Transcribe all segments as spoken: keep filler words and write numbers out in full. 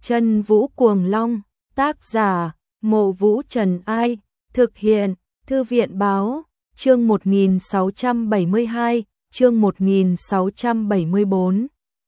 Chân Vũ Cuồng Long, tác giả, Mộ Vũ Trần Ai, thực hiện, Thư viện Báo, chương một nghìn sáu trăm bảy mươi hai, chương một nghìn sáu trăm bảy mươi tư.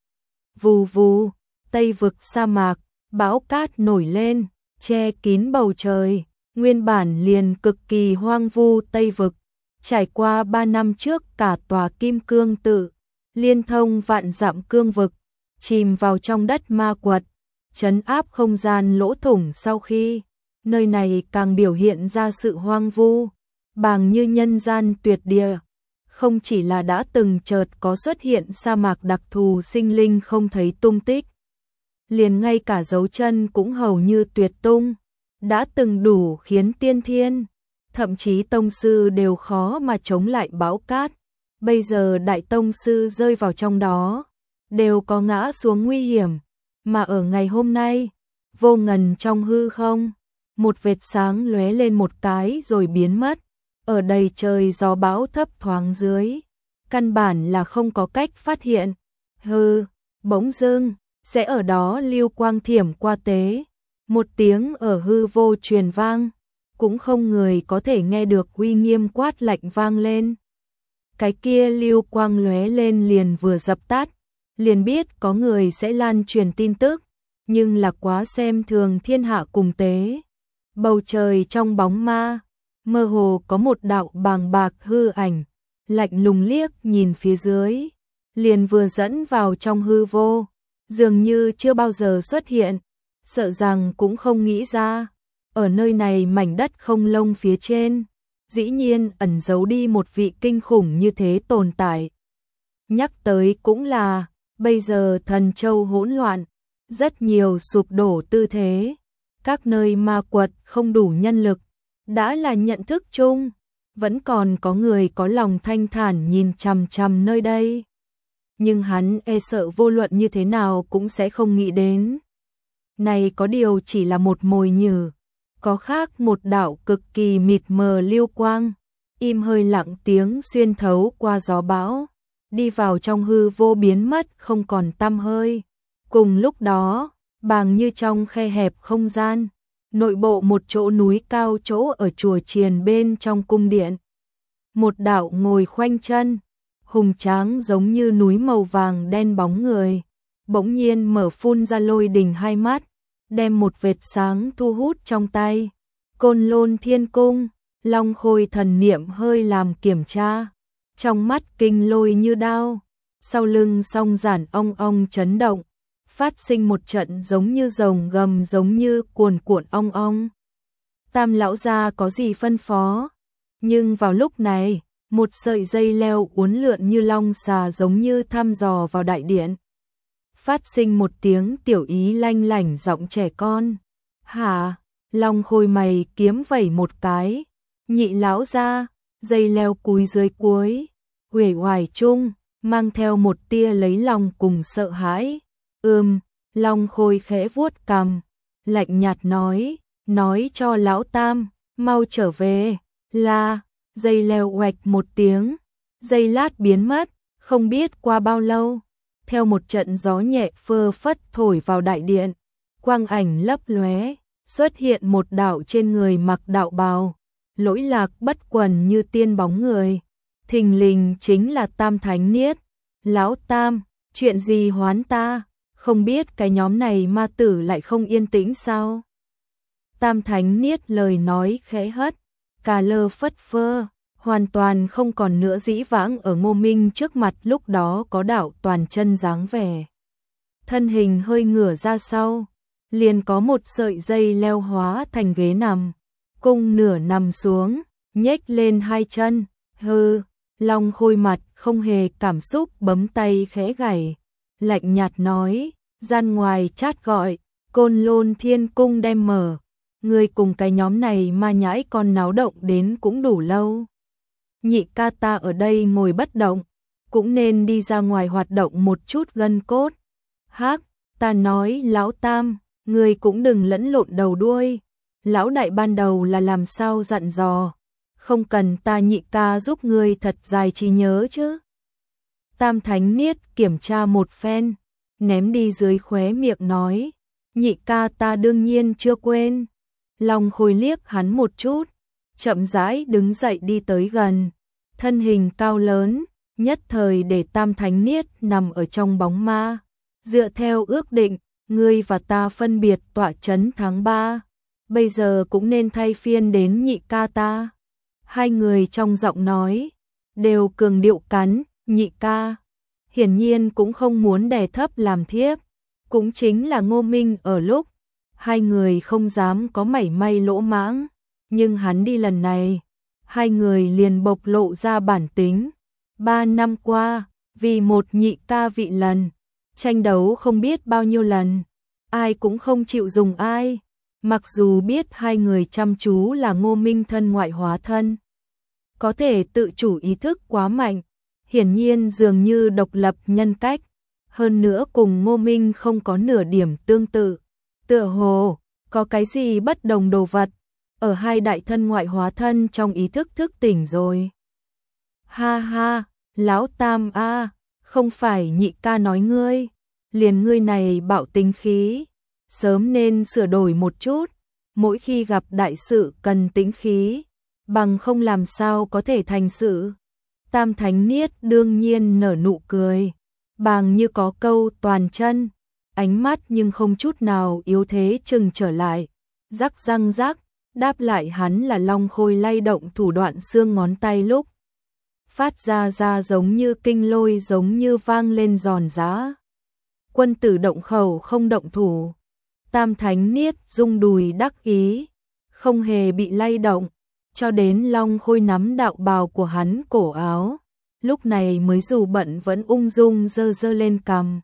Vù vù, Tây vực sa mạc, bão cát nổi lên, che kín bầu trời, nguyên bản liền cực kỳ hoang vu Tây vực, trải qua ba năm trước cả tòa Kim Cương tự, liên thông vạn dặm cương vực, chìm vào trong đất ma quật, trấn áp không gian lỗ thủng sau khi, nơi này càng biểu hiện ra sự hoang vu, bàng như nhân gian tuyệt địa. Không chỉ là đã từng chợt có xuất hiện sa mạc đặc thù sinh linh không thấy tung tích, liền ngay cả dấu chân cũng hầu như tuyệt tung, đã từng đủ khiến tiên thiên, thậm chí tông sư đều khó mà chống lại bão cát. Bây giờ đại tông sư rơi vào trong đó, đều có ngã xuống nguy hiểm, mà ở ngày hôm nay, vô ngần trong hư không, một vệt sáng lóe lên một cái rồi biến mất, ở đầy trời gió bão thấp thoáng dưới, căn bản là không có cách phát hiện. Hừ, bỗng dưng, sẽ ở đó lưu quang thiểm qua tế, một tiếng ở hư vô truyền vang, cũng không người có thể nghe được uy nghiêm quát lạnh vang lên. Cái kia lưu quang lóe lên liền vừa dập tắt, liền biết có người sẽ lan truyền tin tức, nhưng là quá xem thường thiên hạ cùng tế. Bầu trời trong bóng ma, mơ hồ có một đạo bàng bạc hư ảnh, lạnh lùng liếc nhìn phía dưới, liền vừa dẫn vào trong hư vô, dường như chưa bao giờ xuất hiện, sợ rằng cũng không nghĩ ra, ở nơi này mảnh đất không lông phía trên, dĩ nhiên ẩn giấu đi một vị kinh khủng như thế tồn tại. Nhắc tới cũng là, bây giờ thần châu hỗn loạn, rất nhiều sụp đổ tư thế, các nơi ma quật không đủ nhân lực, đã là nhận thức chung, vẫn còn có người có lòng thanh thản nhìn chằm chằm nơi đây. Nhưng hắn e sợ vô luận như thế nào cũng sẽ không nghĩ đến. Này có điều chỉ là một mồi nhử, có khác một đạo cực kỳ mịt mờ lưu quang, im hơi lặng tiếng xuyên thấu qua gió bão, đi vào trong hư vô biến mất không còn tăm hơi. Cùng lúc đó, bàng như trong khe hẹp không gian, nội bộ một chỗ núi cao chỗ ở chùa chiền bên trong cung điện. Một đạo ngồi khoanh chân, hùng tráng giống như núi màu vàng đen bóng người, bỗng nhiên mở phun ra lôi đình hai mắt, đem một vệt sáng thu hút trong tay. Côn Lôn Thiên Cung, Long Khôi thần niệm hơi làm kiểm tra, trong mắt kinh lôi như đao, sau lưng song giản ong ong chấn động, phát sinh một trận giống như rồng gầm giống như cuồn cuộn ong ong. Tam lão gia có gì phân phó? Nhưng vào lúc này, một sợi dây leo uốn lượn như long xà giống như thăm dò vào đại điện. Phát sinh một tiếng tiểu ý lanh lảnh giọng trẻ con. Hả? Long Khôi mày kiếm vẩy một cái. Nhị lão gia, dây leo cúi dưới cuối, uể oải chung, mang theo một tia lấy lòng cùng sợ hãi. Ừm, Long Khôi khẽ vuốt cằm, lạnh nhạt nói, nói cho lão tam, mau trở về. Là, dây leo oạch một tiếng, dây lát biến mất, không biết qua bao lâu, theo một trận gió nhẹ phơ phất thổi vào đại điện, quang ảnh lấp lóe, xuất hiện một đạo trên người mặc đạo bào, lỗi lạc bất quần như tiên bóng người, thình lình chính là Tam Thánh Niết. Lão tam, chuyện gì hoán ta? Không biết cái nhóm này ma tử lại không yên tĩnh sao? Tam Thánh Niết lời nói khẽ hất, cà lơ phất phơ, hoàn toàn không còn nữa dĩ vãng ở Ngô Minh trước mặt lúc đó có đạo toàn chân dáng vẻ. Thân hình hơi ngửa ra sau, liền có một sợi dây leo hóa thành ghế nằm, cung nửa nằm xuống, nhếch lên hai chân, hư, Long Khôi mặt không hề cảm xúc bấm tay khẽ gảy, lạnh nhạt nói, gian ngoài chát gọi, Côn Lôn Thiên Cung đem mở, người cùng cái nhóm này ma nhãi con náo động đến cũng đủ lâu. Nhị ca ta ở đây ngồi bất động, cũng nên đi ra ngoài hoạt động một chút gân cốt. Hắc, ta nói lão tam, người cũng đừng lẫn lộn đầu đuôi, lão đại ban đầu là làm sao dặn dò, không cần ta nhị ca giúp người thật dài trí nhớ chứ. Tam Thánh Niết kiểm tra một phen, ném đi dưới khóe miệng nói, nhị ca ta đương nhiên chưa quên. Long Khôi liếc hắn một chút, chậm rãi đứng dậy đi tới gần, thân hình cao lớn, nhất thời để Tam Thánh Niết nằm ở trong bóng ma. Dựa theo ước định, ngươi và ta phân biệt tọa chấn tháng ba, bây giờ cũng nên thay phiên đến nhị ca ta. Hai người trong giọng nói đều cường điệu cắn, nhị ca. Hiển nhiên cũng không muốn đè thấp làm thiếp, cũng chính là Ngô Minh ở lúc hai người không dám có mảy may lỗ mãng, nhưng hắn đi lần này, hai người liền bộc lộ ra bản tính. Ba năm qua, vì một nhị ca vị lần, tranh đấu không biết bao nhiêu lần, ai cũng không chịu dùng ai, mặc dù biết hai người chăm chú là Ngô Minh thân ngoại hóa thân. Có thể tự chủ ý thức quá mạnh, hiển nhiên dường như độc lập nhân cách, hơn nữa cùng Ngô Minh không có nửa điểm tương tự. Tựa hồ, có cái gì bất đồng đồ vật, ở hai đại thân ngoại hóa thân trong ý thức thức tỉnh rồi. Ha ha, lão Tam a, không phải nhị ca nói ngươi, liền ngươi này bạo tính khí, sớm nên sửa đổi một chút, mỗi khi gặp đại sự cần tĩnh khí, bằng không làm sao có thể thành sự. Tam Thánh Niết đương nhiên nở nụ cười, bàng như có câu toàn chân, ánh mắt nhưng không chút nào yếu thế chừng trở lại, rắc răng rắc, đáp lại hắn là Long Khôi lay động thủ đoạn xương ngón tay lúc phát ra ra giống như kinh lôi, giống như vang lên giòn giã. Quân tử động khẩu không động thủ. Tam Thánh Niết rung đùi đắc ý, không hề bị lay động, cho đến Long Khôi nắm đạo bào của hắn cổ áo, lúc này mới dù bận vẫn ung dung dơ dơ lên cằm,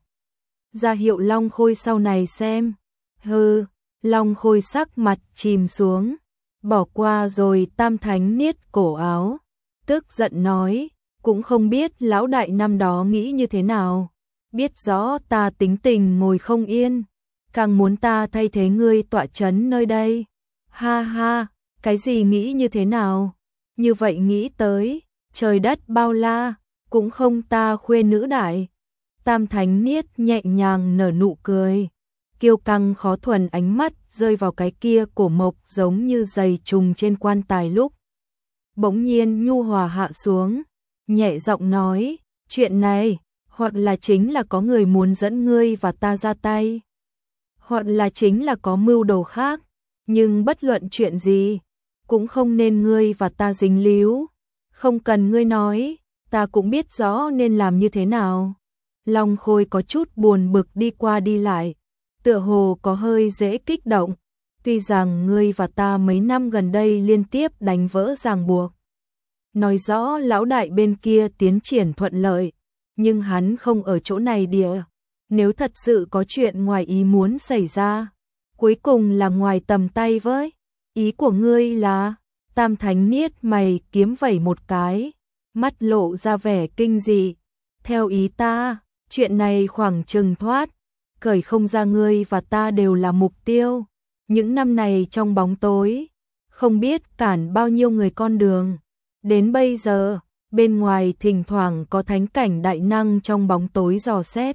ra hiệu Long Khôi sau này xem. Hừ, Long Khôi sắc mặt chìm xuống, bỏ qua rồi Tam Thánh Niết cổ áo, tức giận nói, cũng không biết lão đại năm đó nghĩ như thế nào, biết rõ ta tính tình ngồi không yên, càng muốn ta thay thế ngươi tọa chấn nơi đây. Ha ha, cái gì nghĩ như thế nào? Như vậy nghĩ tới, trời đất bao la, cũng không ta khuê nữ đại. Tam Thánh Niết nhẹ nhàng nở nụ cười, kiêu căng khó thuần ánh mắt rơi vào cái kia cổ mộc giống như giày trùng trên quan tài lúc. Bỗng nhiên nhu hòa hạ xuống, nhẹ giọng nói, chuyện này, hoặc là chính là có người muốn dẫn ngươi và ta ra tay, hoặc là chính là có mưu đồ khác, nhưng bất luận chuyện gì, cũng không nên ngươi và ta dính líu, không cần ngươi nói, ta cũng biết rõ nên làm như thế nào. Long Khôi có chút buồn bực đi qua đi lại, tựa hồ có hơi dễ kích động, tuy rằng ngươi và ta mấy năm gần đây liên tiếp đánh vỡ ràng buộc, nói rõ lão đại bên kia tiến triển thuận lợi, nhưng hắn không ở chỗ này địa, nếu thật sự có chuyện ngoài ý muốn xảy ra, cuối cùng là ngoài tầm tay với, ý của ngươi là. Tam Thánh Niết mày kiếm vẩy một cái, mắt lộ ra vẻ kinh dị, theo ý ta, chuyện này khoảng chừng thoát, cởi không ra ngươi và ta đều là mục tiêu, những năm này trong bóng tối, không biết cản bao nhiêu người con đường, đến bây giờ, bên ngoài thỉnh thoảng có thánh cảnh đại năng trong bóng tối dò xét.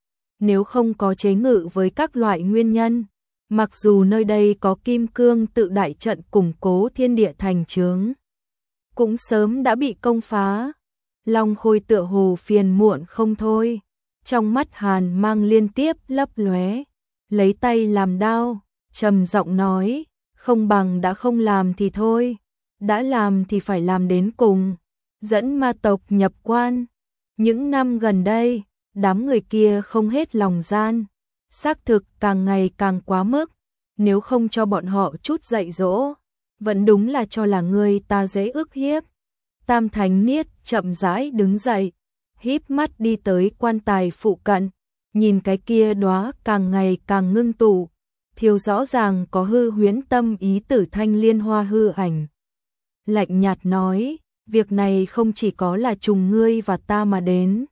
Nếu không có chế ngự với các loại nguyên nhân, mặc dù nơi đây có kim cương tự đại trận củng cố thiên địa thành chướng, cũng sớm đã bị công phá. Long Khôi tựa hồ phiền muộn không thôi, trong mắt hàn mang liên tiếp lấp lóe, lấy tay làm đao, trầm giọng nói, không bằng đã không làm thì thôi, đã làm thì phải làm đến cùng, dẫn ma tộc nhập quan. Những năm gần đây, đám người kia không hết lòng gian, xác thực càng ngày càng quá mức, nếu không cho bọn họ chút dạy dỗ, vẫn đúng là cho là người ta dễ ức hiếp. Tam Thánh Niết chậm rãi đứng dậy, híp mắt đi tới quan tài phụ cận, nhìn cái kia đóa càng ngày càng ngưng tụ, thiếu rõ ràng có hư huyễn tâm ý tử thanh liên hoa hư ảnh. Lạnh nhạt nói, việc này không chỉ có là trùng ngươi và ta mà đến,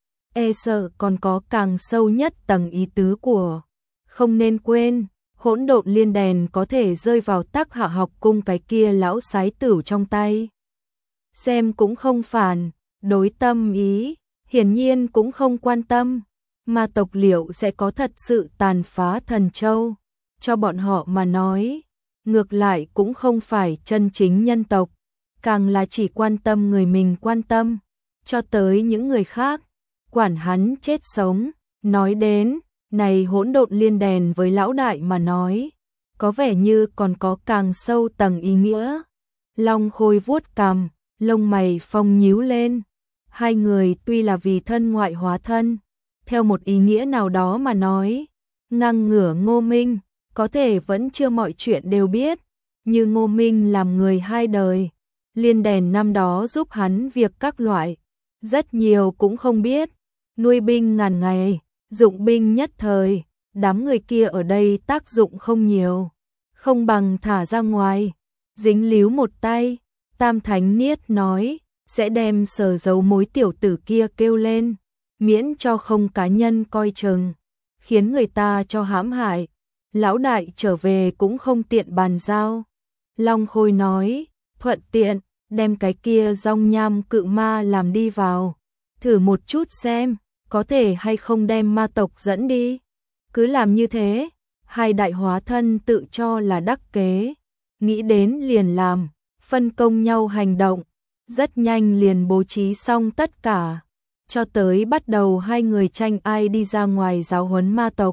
e sợ còn có càng sâu nhất tầng ý tứ của. Không nên quên, hỗn độn liên đèn có thể rơi vào Tắc Hạ học cung cái kia lão sái tử trong tay. Xem cũng không phản, đối tâm ý, hiển nhiên cũng không quan tâm, ma tộc liệu sẽ có thật sự tàn phá Thần Châu? Cho bọn họ mà nói, ngược lại cũng không phải chân chính nhân tộc, càng là chỉ quan tâm người mình quan tâm, cho tới những người khác, quản hắn chết sống. Nói đến, này hỗn độn liên đèn với lão đại mà nói, có vẻ như còn có càng sâu tầng ý nghĩa. Long Khôi vuốt cằm, lông mày phong nhíu lên. Hai người tuy là vì thân ngoại hóa thân, theo một ý nghĩa nào đó mà nói, ngang ngửa Ngô Minh, có thể vẫn chưa mọi chuyện đều biết, như Ngô Minh làm người hai đời, liên đèn năm đó giúp hắn việc các loại, rất nhiều cũng không biết, nuôi binh ngàn ngày, dụng binh nhất thời, đám người kia ở đây tác dụng không nhiều, không bằng thả ra ngoài, dính líu một tay. Tam Thánh Niết nói, sẽ đem Sở Giấu Mối tiểu tử kia kêu lên, miễn cho không cá nhân coi chừng, khiến người ta cho hãm hại. Lão đại trở về cũng không tiện bàn giao. Long Khôi nói, thuận tiện, đem cái kia rong nham cự ma làm đi vào, thử một chút xem, có thể hay không đem ma tộc dẫn đi. Cứ làm như thế, hai đại hóa thân tự cho là đắc kế, nghĩ đến liền làm, phân công nhau hành động, rất nhanh liền bố trí xong tất cả, cho tới bắt đầu hai người tranh ai đi ra ngoài giáo huấn ma tộc.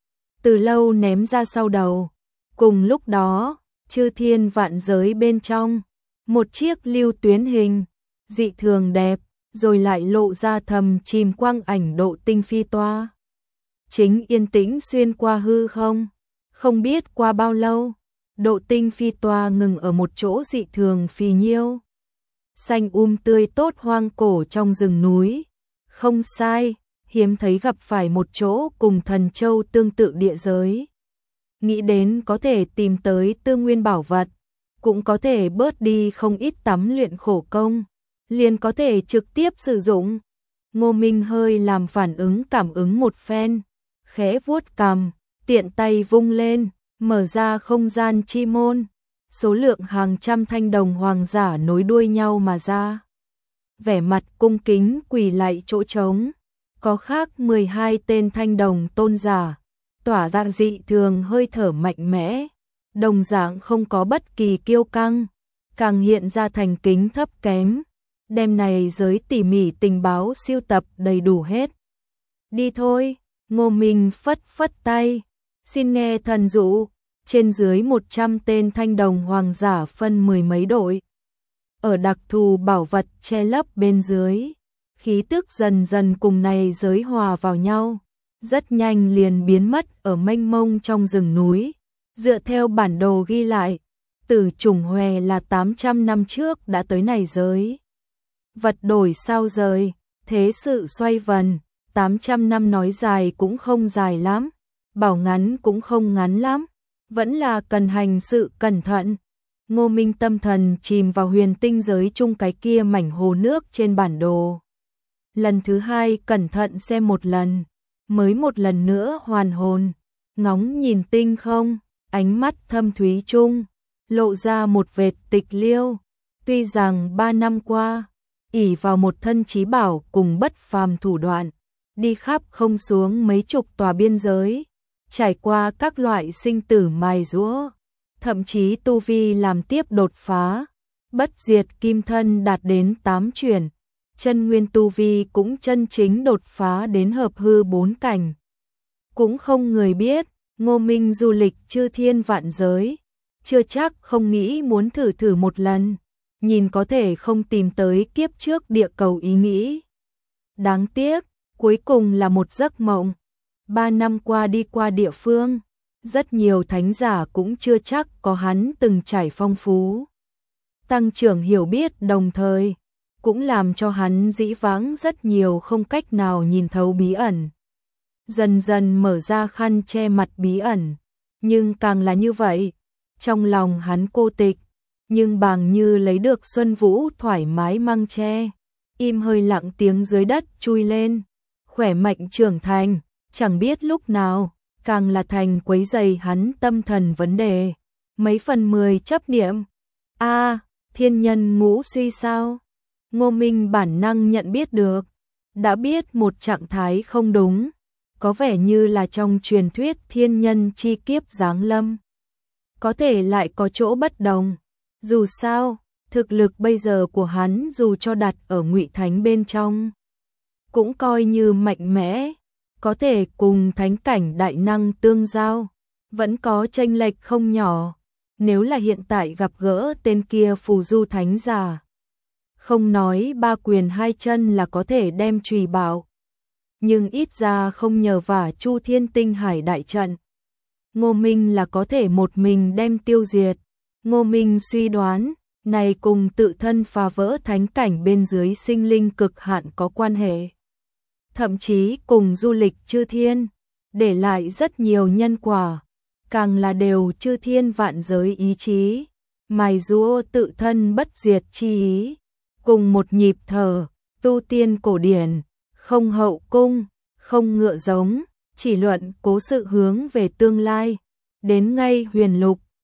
Từ lâu ném ra sau đầu, cùng lúc đó, chư thiên vạn giới bên trong, một chiếc lưu tuyến hình, dị thường đẹp, rồi lại lộ ra thầm chìm quang ảnh độ tinh phi toa. Chính yên tĩnh xuyên qua hư không, không biết qua bao lâu, độ tinh phi toa ngừng ở một chỗ dị thường phì nhiêu. Xanh um tươi tốt hoang cổ trong rừng núi, không sai, hiếm thấy gặp phải một chỗ cùng Thần Châu tương tự địa giới. Nghĩ đến có thể tìm tới tư nguyên bảo vật, cũng có thể bớt đi không ít tắm luyện khổ công, liền có thể trực tiếp sử dụng. Ngô Minh hơi làm phản ứng cảm ứng một phen, khẽ vuốt cằm, tiện tay vung lên, mở ra không gian chi môn, số lượng hàng trăm thanh đồng hoàng giả nối đuôi nhau mà ra. Vẻ mặt cung kính quỳ lạy chỗ trống, có khác mười hai tên thanh đồng tôn giả, tỏa ra dị thường hơi thở mạnh mẽ, đồng dạng không có bất kỳ kiêu căng, càng hiện ra thành kính thấp kém, đem này giới tỉ mỉ tình báo siêu tập đầy đủ hết. Đi thôi, Ngô Minh phất phất tay, xin nghe thần dụ. Trên dưới một trăm tên thanh đồng hoàng giả phân mười mấy đội, ở đặc thù bảo vật che lấp bên dưới, khí tức dần dần cùng này giới hòa vào nhau, rất nhanh liền biến mất ở mênh mông trong rừng núi. Dựa theo bản đồ ghi lại, Tử Trùng Hòe là tám trăm năm trước đã tới này giới. Vật đổi sao rời, thế sự xoay vần, tám trăm năm nói dài cũng không dài lắm, bảo ngắn cũng không ngắn lắm, vẫn là cần hành sự cẩn thận. Ngô Minh tâm thần chìm vào huyền tinh giới chung cái kia mảnh hồ nước trên bản đồ. Lần thứ hai cẩn thận xem một lần, mới một lần nữa hoàn hồn, ngóng nhìn tinh không, ánh mắt thâm thúy chung, lộ ra một vệt tịch liêu. Tuy rằng ba năm qua, ỷ vào một thân trí bảo cùng bất phàm thủ đoạn, đi khắp không xuống mấy chục tòa biên giới, trải qua các loại sinh tử mài giũa, thậm chí tu vi làm tiếp đột phá, bất diệt kim thân đạt đến tám chuyển, chân nguyên tu vi cũng chân chính đột phá đến hợp hư bốn cảnh. Cũng không người biết, Ngô Minh du lịch chư thiên vạn giới, chưa chắc không nghĩ muốn thử thử một lần, nhìn có thể không tìm tới kiếp trước địa cầu ý nghĩ. Đáng tiếc, cuối cùng là một giấc mộng. Ba năm qua đi qua địa phương, rất nhiều thánh giả cũng chưa chắc có hắn từng trải phong phú. Tăng trưởng hiểu biết đồng thời, cũng làm cho hắn dĩ vãng rất nhiều không cách nào nhìn thấu bí ẩn. Dần dần mở ra khăn che mặt bí ẩn, nhưng càng là như vậy, trong lòng hắn cô tịch, nhưng bằng như lấy được Xuân Vũ thoải mái măng che, im hơi lặng tiếng dưới đất chui lên, khỏe mạnh trưởng thành, chẳng biết lúc nào, càng là thành quấy rầy hắn tâm thần vấn đề. Mấy phần mười chấp niệm. A, à, thiên nhân ngũ suy sao? Ngô Minh bản năng nhận biết được, đã biết một trạng thái không đúng, có vẻ như là trong truyền thuyết thiên nhân chi kiếp giáng lâm. Có thể lại có chỗ bất đồng. Dù sao, thực lực bây giờ của hắn dù cho đặt ở Ngụy Thánh bên trong, cũng coi như mạnh mẽ, có thể cùng thánh cảnh đại năng tương giao, vẫn có chênh lệch không nhỏ. Nếu là hiện tại gặp gỡ tên kia phù du thánh giả, không nói ba quyền hai chân là có thể đem trùy bảo, nhưng ít ra không nhờ vả Chu Thiên Tinh Hải đại trận, Ngô Minh là có thể một mình đem tiêu diệt. Ngô Minh suy đoán, này cùng tự thân phá vỡ thánh cảnh bên dưới sinh linh cực hạn có quan hệ. Thậm chí cùng du lịch chư thiên, để lại rất nhiều nhân quả, càng là đều chư thiên vạn giới ý chí, mài giũa tự thân bất diệt chi ý, cùng một nhịp thở, tu tiên cổ điển, không hậu cung, không ngựa giống, chỉ luận cố sự hướng về tương lai, đến ngay huyền lục,